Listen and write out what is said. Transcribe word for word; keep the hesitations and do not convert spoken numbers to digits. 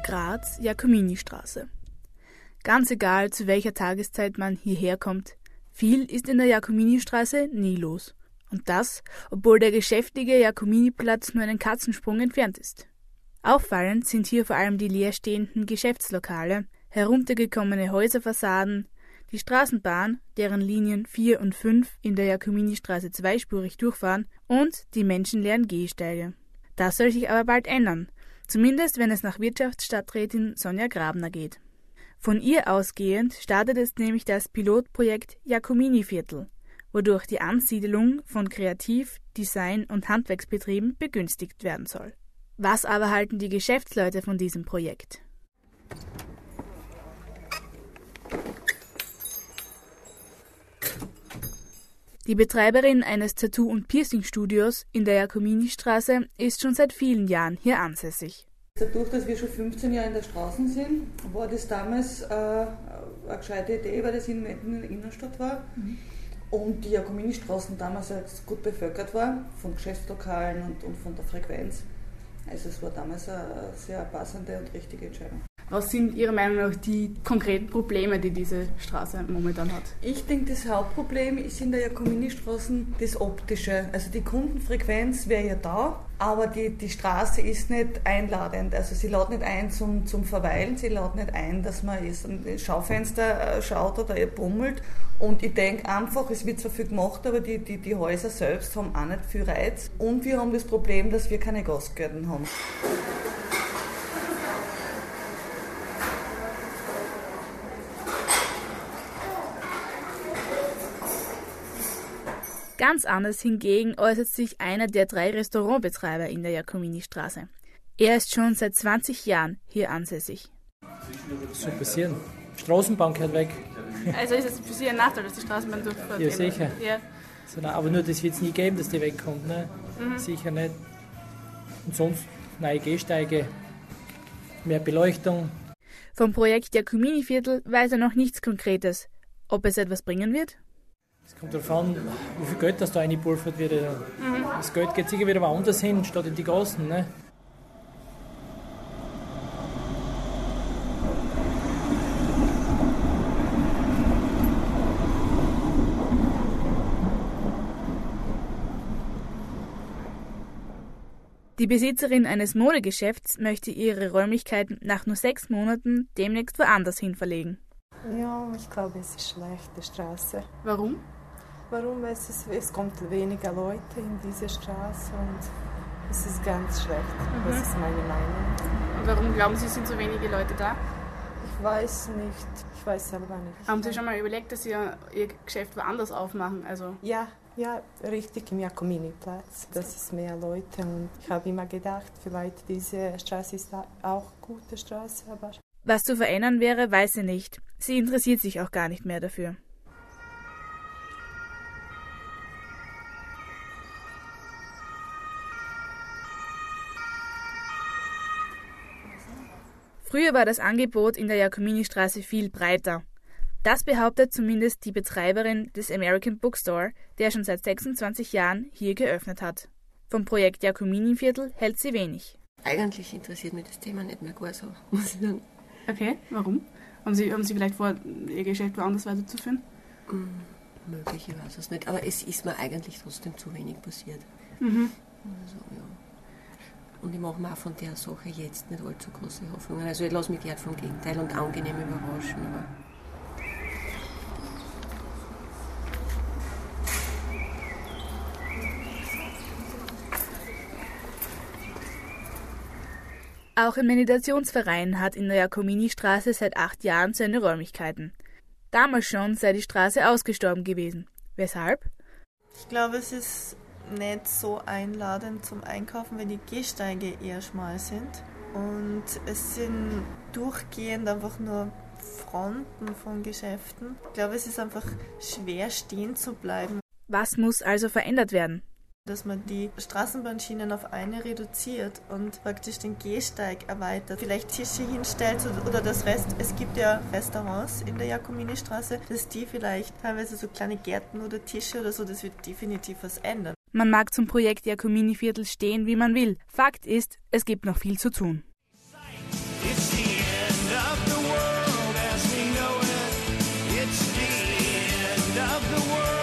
Graz, Jakoministraße. Ganz egal, zu welcher Tageszeit man hierher kommt, viel ist in der Jakoministraße nie los. Und das, obwohl der geschäftige Jakominiplatz nur einen Katzensprung entfernt ist. Auffallend sind hier vor allem die leerstehenden Geschäftslokale, heruntergekommene Häuserfassaden, die Straßenbahn, deren Linien vier und fünf in der Jakoministraße zweispurig durchfahren, und die menschenleeren Gehsteige. Das soll sich aber bald ändern, zumindest wenn es nach Wirtschaftsstadträtin Sonja Grabner geht. Von ihr ausgehend startet es nämlich das Pilotprojekt Jakominiviertel, wodurch die Ansiedelung von Kreativ-, Design- und Handwerksbetrieben begünstigt werden soll. Was aber halten die Geschäftsleute von diesem Projekt? Die Betreiberin eines Tattoo- und Piercing-Studios in der Jakoministraße ist schon seit vielen Jahren hier ansässig. Dadurch, dass wir schon fünfzehn Jahre in der Straße sind, war das damals äh, eine gescheite Idee, weil das in, in der Innenstadt war. Mhm. Und die Jakoministraßen damals gut bevölkert war, von Geschäftslokalen und, und von der Frequenz. Also es war damals eine sehr passende und richtige Entscheidung. Was sind Ihrer Meinung nach die konkreten Probleme, die diese Straße momentan hat? Ich denke, das Hauptproblem ist in der Jakoministraße das Optische. Also die Kundenfrequenz wäre ja da, aber die, die Straße ist nicht einladend. Also sie lädt nicht ein zum, zum Verweilen, sie lädt nicht ein, dass man jetzt ein Schaufenster schaut oder bummelt. Und ich denke einfach, es wird zwar viel gemacht, aber die, die, die Häuser selbst haben auch nicht viel Reiz. Und wir haben das Problem, dass wir keine Gastgärten haben. Ganz anders hingegen äußert sich einer der drei Restaurantbetreiber in der Jakoministraße. Er ist schon seit zwanzig Jahren hier ansässig. Was soll passieren? Die Straßenbahn gehört weg. Also ist es für Sie ein Nachteil, dass die Straßenbahn durchfährt? Ja, sicher. Ja. So, nein, aber nur das wird es nie geben, dass die wegkommt. Ne? Mhm. Sicher nicht. Und sonst neue Gehsteige, mehr Beleuchtung. Vom Projekt Jakominiviertel weiß er noch nichts Konkretes. Ob es etwas bringen wird? Es kommt darauf an, wie viel Geld das da reingepulvert wird. Mhm. Das Geld geht sicher wieder woanders hin, statt in die Gassen. Ne? Die Besitzerin eines Modegeschäfts möchte ihre Räumlichkeiten nach nur sechs Monaten demnächst woanders hin verlegen. Ja, ich glaube, es ist schlecht, die Straße. Warum? Warum? Es, ist, es kommt weniger Leute in diese Straße und es ist ganz schlecht. Mhm. Das ist meine Meinung. Und warum glauben Sie, sind so wenige Leute da? Ich weiß nicht. Ich weiß selber nicht. Haben Sie schon mal überlegt, dass Sie Ihr Geschäft woanders aufmachen? Also ja, ja, richtig im Jakominiplatz. Das ist mehr Leute und ich habe immer gedacht, vielleicht diese Straße ist auch eine gute Straße, aber... Was zu verändern wäre, weiß sie nicht. Sie interessiert sich auch gar nicht mehr dafür. Früher war das Angebot in der Jakoministraße viel breiter. Das behauptet zumindest die Betreiberin des American Bookstore, der schon seit sechsundzwanzig Jahren hier geöffnet hat. Vom Projekt Jakominiviertel hält sie wenig. Eigentlich interessiert mich das Thema nicht mehr gar so, muss ich sagen. Okay, warum? Haben Sie, haben Sie vielleicht vor, Ihr Geschäft woanders weiterzuführen? Mm, möglich, ich weiß es nicht. Aber es ist mir eigentlich trotzdem zu wenig passiert. Mhm. Also, ja. Und ich mache mir auch von der Sache jetzt nicht allzu große Hoffnungen. Also ich lasse mich gern vom Gegenteil und angenehm überraschen. Aber auch ein Meditationsverein hat in der Jakoministraße seit acht Jahren seine Räumlichkeiten. Damals schon sei die Straße ausgestorben gewesen. Weshalb? Ich glaube, es ist nicht so einladend zum Einkaufen, wenn die Gehsteige eher schmal sind. Und es sind durchgehend einfach nur Fronten von Geschäften. Ich glaube, es ist einfach schwer stehen zu bleiben. Was muss also verändert werden? Dass man die Straßenbahnschienen auf eine reduziert und praktisch den Gehsteig erweitert. Vielleicht Tische hinstellt oder das Rest. Es gibt ja Restaurants in der Jakoministraße, dass die vielleicht teilweise so kleine Gärten oder Tische oder so, das wird definitiv was ändern. Man mag zum Projekt Jakominiviertel stehen, wie man will. Fakt ist, es gibt noch viel zu tun. It's the end of the world as we know it. It's the end of the world.